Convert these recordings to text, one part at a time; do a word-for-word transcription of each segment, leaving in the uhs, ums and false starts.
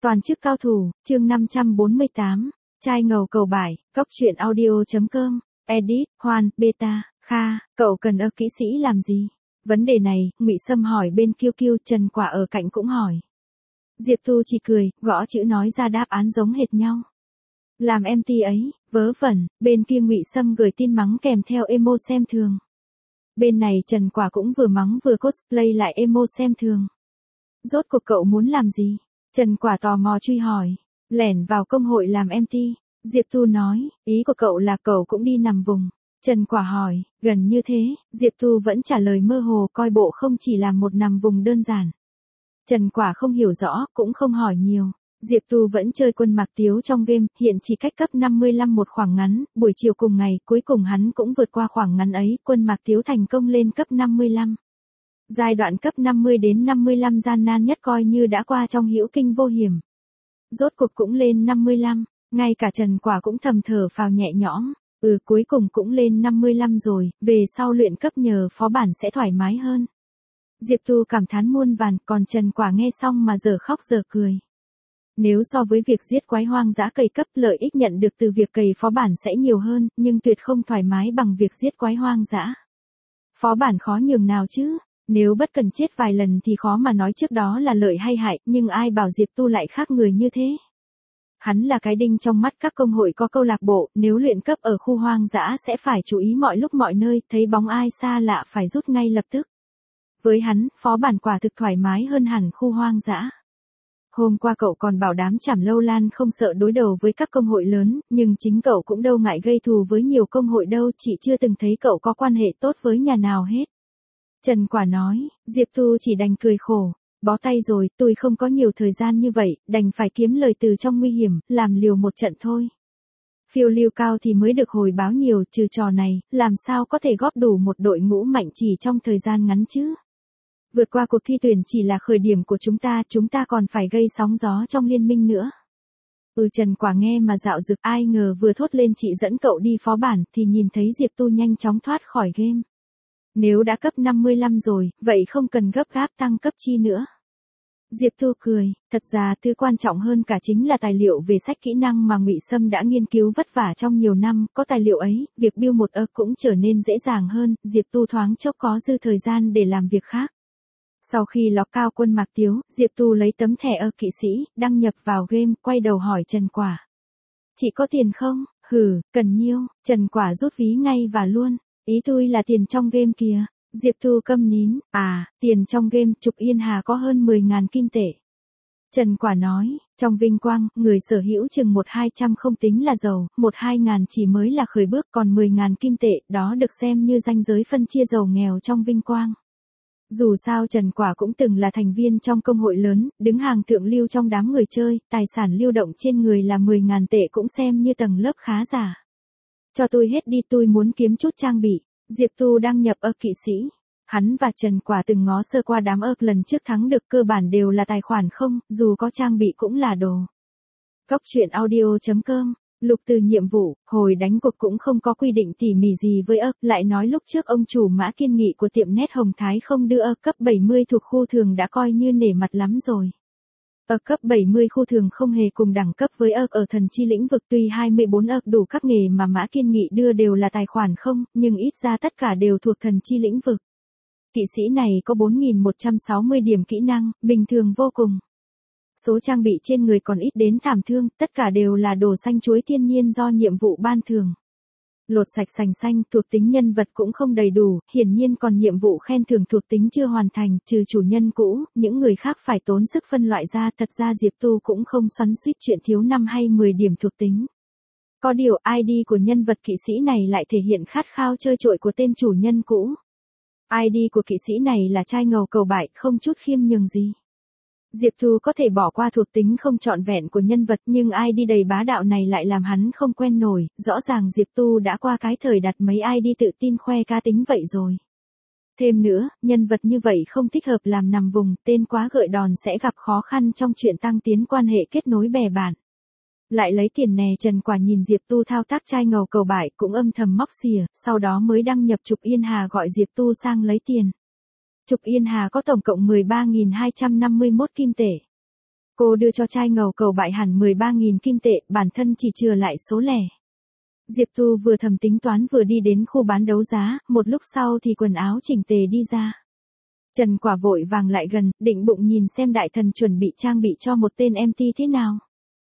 Toàn chức cao thủ, chương năm trăm bốn mươi tám, trai ngầu cầu bài, góc truyện audio.com, edit, Hoan, beta, Kha, cậu cần ơ kỹ sĩ làm gì? Vấn đề này, Ngụy Sâm hỏi bên Kiêu Kiêu, Trần Quả ở cạnh cũng hỏi. Diệp Tu chỉ cười, gõ chữ nói ra đáp án giống hệt nhau. Làm em tê ấy, vớ vẩn, bên kia Ngụy Sâm gửi tin mắng kèm theo emo xem thường. Bên này Trần Quả cũng vừa mắng vừa cosplay lại emo xem thường. Rốt cuộc cậu muốn làm gì? Trần Quả tò mò truy hỏi. Lẻn vào công hội làm em tê. Diệp Tu nói, ý của cậu là cậu cũng đi nằm vùng. Trần Quả hỏi, gần như thế, Diệp Tu vẫn trả lời mơ hồ, coi bộ không chỉ là một nằm vùng đơn giản. Trần Quả không hiểu rõ, cũng không hỏi nhiều. Diệp Tu vẫn chơi quân Mạc Tiếu trong game, hiện chỉ cách cấp năm mươi lăm một khoảng ngắn, buổi chiều cùng ngày, cuối cùng hắn cũng vượt qua khoảng ngắn ấy, quân Mạc Tiếu thành công lên cấp năm mươi lăm. Giai đoạn cấp năm mươi đến năm mươi lăm gian nan nhất coi như đã qua trong hữu kinh vô hiểm. Rốt cuộc cũng lên năm mươi lăm, ngay cả Trần Quả cũng thầm thở phào nhẹ nhõm, ừ cuối cùng cũng lên năm mươi lăm rồi, về sau luyện cấp nhờ phó bản sẽ thoải mái hơn. Diệp Tu cảm thán muôn vàn, còn Trần Quả nghe xong mà giờ khóc giờ cười. Nếu so với việc giết quái hoang dã cày cấp, lợi ích nhận được từ việc cày phó bản sẽ nhiều hơn, nhưng tuyệt không thoải mái bằng việc giết quái hoang dã. Phó bản khó nhường nào chứ? Nếu bất cần chết vài lần thì khó mà nói trước đó là lợi hay hại, nhưng ai bảo Diệp Tu lại khác người như thế. Hắn là cái đinh trong mắt các công hội có câu lạc bộ, nếu luyện cấp ở khu hoang dã sẽ phải chú ý mọi lúc mọi nơi, thấy bóng ai xa lạ phải rút ngay lập tức. Với hắn, phó bản quả thực thoải mái hơn hẳn khu hoang dã. Hôm qua cậu còn bảo đám Trảm Lâu Lan không sợ đối đầu với các công hội lớn, nhưng chính cậu cũng đâu ngại gây thù với nhiều công hội đâu, chỉ chưa từng thấy cậu có quan hệ tốt với nhà nào hết. Trần Quả nói, Diệp Tu chỉ đành cười khổ, bó tay rồi, tôi không có nhiều thời gian như vậy, đành phải kiếm lời từ trong nguy hiểm, làm liều một trận thôi. Phiêu lưu cao thì mới được hồi báo nhiều, trừ trò này, làm sao có thể góp đủ một đội ngũ mạnh chỉ trong thời gian ngắn chứ? Vượt qua cuộc thi tuyển chỉ là khởi điểm của chúng ta, chúng ta còn phải gây sóng gió trong liên minh nữa. Ừ Trần Quả nghe mà dạo dực, ai ngờ vừa thốt lên chị dẫn cậu đi phó bản thì nhìn thấy Diệp Tu nhanh chóng thoát khỏi game. Nếu đã cấp năm mươi lăm rồi, vậy không cần gấp gáp tăng cấp chi nữa. Diệp Tu cười, thật ra thứ quan trọng hơn cả chính là tài liệu về sách kỹ năng mà Ngụy Sâm đã nghiên cứu vất vả trong nhiều năm, có tài liệu ấy, việc build một ơ cũng trở nên dễ dàng hơn, Diệp Tu thoáng chốc có dư thời gian để làm việc khác. Sau khi lọc cao quân Mạc Tiếu, Diệp Tu lấy tấm thẻ ơ kỵ sĩ, đăng nhập vào game, quay đầu hỏi Trần Quả. Chị có tiền không? Hừ, cần nhiêu? Trần Quả rút ví ngay và luôn. Ý tôi là tiền trong game kìa. Diệp Tu câm nín, à, tiền trong game, Trục Yên Hà có hơn mười ngàn kim tệ. Trần Quả nói, trong vinh quang, người sở hữu chừng một hai trăm không tính là giàu, một hai ngàn chỉ mới là khởi bước, còn mười ngàn kim tệ, đó được xem như ranh giới phân chia giàu nghèo trong vinh quang. Dù sao Trần Quả cũng từng là thành viên trong công hội lớn, đứng hàng thượng lưu trong đám người chơi, tài sản lưu động trên người là mười ngàn tệ cũng xem như tầng lớp khá giả. Cho tôi hết đi, tôi muốn kiếm chút trang bị. Diệp Tu đăng nhập ơ kỵ sĩ. Hắn và Trần Quả từng ngó sơ qua đám ơ lần trước thắng được, cơ bản đều là tài khoản không, dù có trang bị cũng là đồ. Góc truyện audio.com, lục từ nhiệm vụ, hồi đánh cuộc cũng không có quy định tỉ mỉ gì với ơ, lại nói lúc trước ông chủ Mã Kiên Nghị của tiệm Nét Hồng Thái không đưa ơ cấp bảy mươi thuộc khu thường đã coi như nể mặt lắm rồi. Ơ cấp bảy mươi khu thường không hề cùng đẳng cấp với ơ ở thần chi lĩnh vực, tuy hai mươi bốn ơ đủ các nghề mà Mã Kiên Nghị đưa đều là tài khoản không, nhưng ít ra tất cả đều thuộc thần chi lĩnh vực. Kỵ sĩ này có bốn nghìn một trăm sáu mươi điểm kỹ năng, bình thường vô cùng. Số trang bị trên người còn ít đến thảm thương, tất cả đều là đồ xanh chuối thiên nhiên do nhiệm vụ ban thường. Lột sạch sành xanh, thuộc tính nhân vật cũng không đầy đủ, hiển nhiên còn nhiệm vụ khen thưởng thuộc tính chưa hoàn thành, trừ chủ nhân cũ, những người khác phải tốn sức phân loại ra, thật ra Diệp Tu cũng không xoắn xuýt chuyện thiếu năm hay mười điểm thuộc tính. Có điều i đê của nhân vật kỵ sĩ này lại thể hiện khát khao chơi trội của tên chủ nhân cũ. i đê của kỵ sĩ này là trai ngầu cầu bại, không chút khiêm nhường gì. Diệp Tu có thể bỏ qua thuộc tính không trọn vẹn của nhân vật, nhưng i đê đầy bá đạo này lại làm hắn không quen nổi, rõ ràng Diệp Tu đã qua cái thời đặt mấy i đê tự tin khoe cá tính vậy rồi. Thêm nữa, nhân vật như vậy không thích hợp làm nằm vùng, tên quá gợi đòn sẽ gặp khó khăn trong chuyện tăng tiến quan hệ kết nối bè bạn. Lại lấy tiền nè, Trần Quả nhìn Diệp Tu thao tác trai ngầu cầu bại cũng âm thầm móc xỉa, sau đó mới đăng nhập Trục Yên Hà gọi Diệp Tu sang lấy tiền. Trục Yên Hà có tổng cộng mười ba nghìn hai trăm năm mươi mốt kim tệ. Cô đưa cho trai ngầu cầu bại hẳn mười ba nghìn kim tệ, bản thân chỉ chừa lại số lẻ. Diệp Tu vừa thầm tính toán vừa đi đến khu bán đấu giá, một lúc sau thì quần áo chỉnh tề đi ra. Trần Quả vội vàng lại gần, định bụng nhìn xem đại thần chuẩn bị trang bị cho một tên em tê thế nào.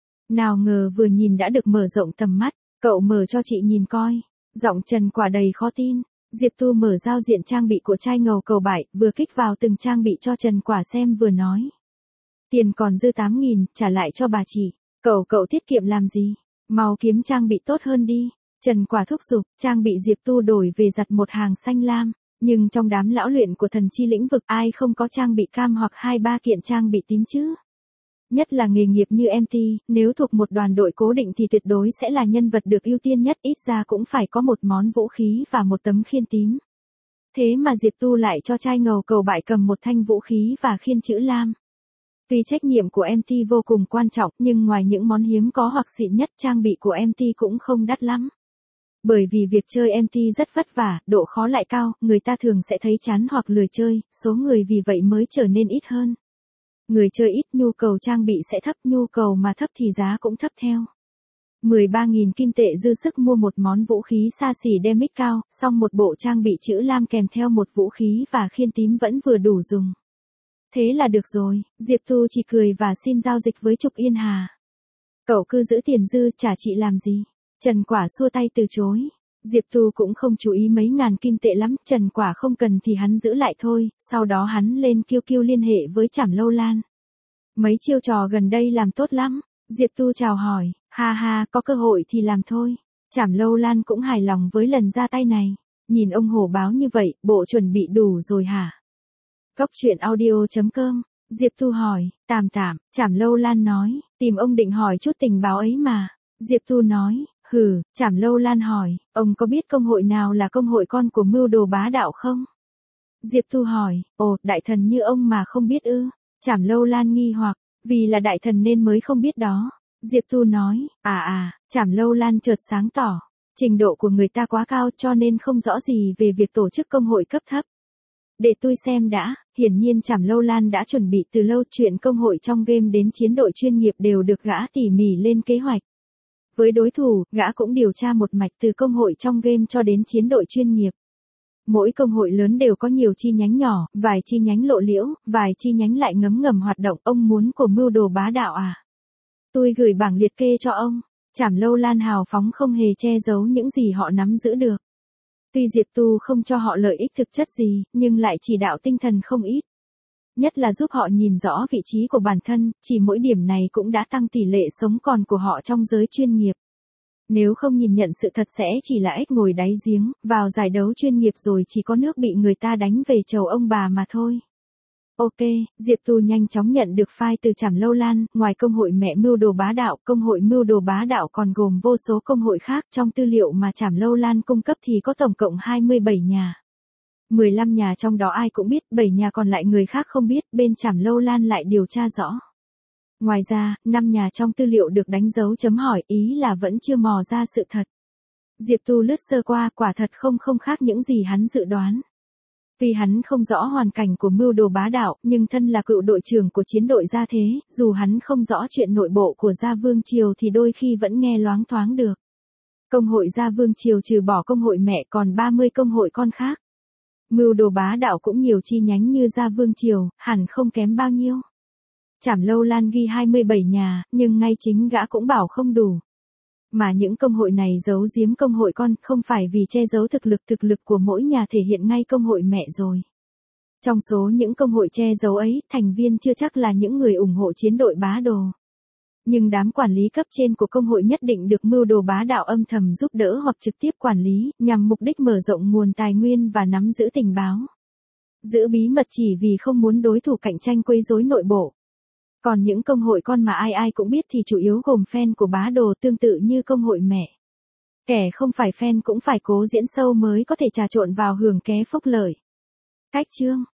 Nào ngờ vừa nhìn đã được mở rộng tầm mắt, cậu mở cho chị nhìn coi. Giọng Trần Quả đầy khó tin. Diệp Tu mở giao diện trang bị của trai ngầu cầu bại, vừa kích vào từng trang bị cho Trần Quả xem vừa nói. Tiền còn dư tám nghìn, trả lại cho bà chị. Cậu cậu tiết kiệm làm gì? Mau kiếm trang bị tốt hơn đi. Trần Quả thúc giục, trang bị Diệp Tu đổi về giặt một hàng xanh lam. Nhưng trong đám lão luyện của thần chi lĩnh vực ai không có trang bị cam hoặc hai ba kiện trang bị tím chứ? Nhất là nghề nghiệp như em tê, nếu thuộc một đoàn đội cố định thì tuyệt đối sẽ là nhân vật được ưu tiên nhất, ít ra cũng phải có một món vũ khí và một tấm khiên tím. Thế mà Diệp Tu lại cho trai ngầu cầu bại cầm một thanh vũ khí và khiên chữ lam. Tuy trách nhiệm của em tê vô cùng quan trọng, nhưng ngoài những món hiếm có hoặc xịn nhất, trang bị của em tê cũng không đắt lắm. Bởi vì việc chơi em tê rất vất vả, độ khó lại cao, người ta thường sẽ thấy chán hoặc lười chơi, số người vì vậy mới trở nên ít hơn. Người chơi ít, nhu cầu trang bị sẽ thấp, nhu cầu mà thấp thì giá cũng thấp theo. mười ba nghìn kim tệ dư sức mua một món vũ khí xa xỉ damage cao, song một bộ trang bị chữ lam kèm theo một vũ khí và khiên tím vẫn vừa đủ dùng. Thế là được rồi, Diệp Tu chỉ cười và xin giao dịch với Trục Yên Hà. Cậu cứ giữ tiền dư, trả chị làm gì? Trần Quả xua tay từ chối. Diệp Tu cũng không chú ý mấy ngàn kim tệ lắm, Trần Quả không cần thì hắn giữ lại thôi, sau đó hắn lên Q Q liên hệ với Trảm Lâu Lan. Mấy chiêu trò gần đây làm tốt lắm, Diệp Tu chào hỏi, ha ha, có cơ hội thì làm thôi. Trảm Lâu Lan cũng hài lòng với lần ra tay này, nhìn ông hổ báo như vậy, bộ chuẩn bị đủ rồi hả? Góc truyện audio chấm com, Diệp Tu hỏi, tạm tạm, Trảm Lâu Lan nói, tìm ông định hỏi chút tình báo ấy mà. Diệp Tu nói, hừ, Trảm Lâu Lan hỏi, ông có biết công hội nào là công hội con của mưu đồ bá đạo không? Diệp Tu hỏi, ồ, đại thần như ông mà không biết ư? Trảm Lâu Lan nghi hoặc, vì là đại thần nên mới không biết đó. Diệp Tu nói, à à, Trảm Lâu Lan chợt sáng tỏ, trình độ của người ta quá cao cho nên không rõ gì về việc tổ chức công hội cấp thấp. Để tôi xem đã, hiển nhiên Trảm Lâu Lan đã chuẩn bị từ lâu, chuyện công hội trong game đến chiến đội chuyên nghiệp đều được gã tỉ mỉ lên kế hoạch. Với đối thủ, gã cũng điều tra một mạch từ công hội trong game cho đến chiến đội chuyên nghiệp. Mỗi công hội lớn đều có nhiều chi nhánh nhỏ, vài chi nhánh lộ liễu, vài chi nhánh lại ngấm ngầm hoạt động. Ông muốn của mưu đồ bá đạo à? Tôi gửi bảng liệt kê cho ông. Trảm Lâu Lan hào phóng không hề che giấu những gì họ nắm giữ được. Tuy Diệp Tu không cho họ lợi ích thực chất gì, nhưng lại chỉ đạo tinh thần không ít. Nhất là giúp họ nhìn rõ vị trí của bản thân, chỉ mỗi điểm này cũng đã tăng tỷ lệ sống còn của họ trong giới chuyên nghiệp. Nếu không nhìn nhận sự thật sẽ chỉ là ếch ngồi đáy giếng, vào giải đấu chuyên nghiệp rồi chỉ có nước bị người ta đánh về chầu ông bà mà thôi. Ok, Diệp Tu nhanh chóng nhận được file từ Trảm Lâu Lan, ngoài công hội mẹ mưu đồ bá đạo, công hội mưu đồ bá đạo còn gồm vô số công hội khác. Trong tư liệu mà Trảm Lâu Lan cung cấp thì có tổng cộng hai mươi bảy nhà. mười lăm nhà trong đó ai cũng biết, bảy nhà còn lại người khác không biết, bên Trảm Lâu Lan lại điều tra rõ. Ngoài ra, năm nhà trong tư liệu được đánh dấu chấm hỏi, ý là vẫn chưa mò ra sự thật. Diệp Tu lướt sơ qua, quả thật không không khác những gì hắn dự đoán. Vì hắn không rõ hoàn cảnh của mưu đồ bá đạo, nhưng thân là cựu đội trưởng của chiến đội Gia Thế, dù hắn không rõ chuyện nội bộ của Gia Vương Triều thì đôi khi vẫn nghe loáng thoáng được. Công hội Gia Vương Triều trừ bỏ công hội mẹ còn ba mươi công hội con khác. Mưu đồ bá đạo cũng nhiều chi nhánh như Gia Vương Triều, hẳn không kém bao nhiêu. Trảm Lâu Lan ghi hai mươi bảy nhà, nhưng ngay chính gã cũng bảo không đủ. Mà những công hội này giấu giếm công hội con, không phải vì che giấu thực lực, thực lực của mỗi nhà thể hiện ngay công hội mẹ rồi. Trong số những công hội che giấu ấy, thành viên chưa chắc là những người ủng hộ chiến đội bá đồ. Nhưng đám quản lý cấp trên của công hội nhất định được mưu đồ bá đạo âm thầm giúp đỡ hoặc trực tiếp quản lý, nhằm mục đích mở rộng nguồn tài nguyên và nắm giữ tình báo. Giữ bí mật chỉ vì không muốn đối thủ cạnh tranh quấy rối nội bộ. Còn những công hội con mà ai ai cũng biết thì chủ yếu gồm fan của bá đồ, tương tự như công hội mẹ. Kẻ không phải fan cũng phải cố diễn sâu mới có thể trà trộn vào hưởng ké phúc lợi. Cách chương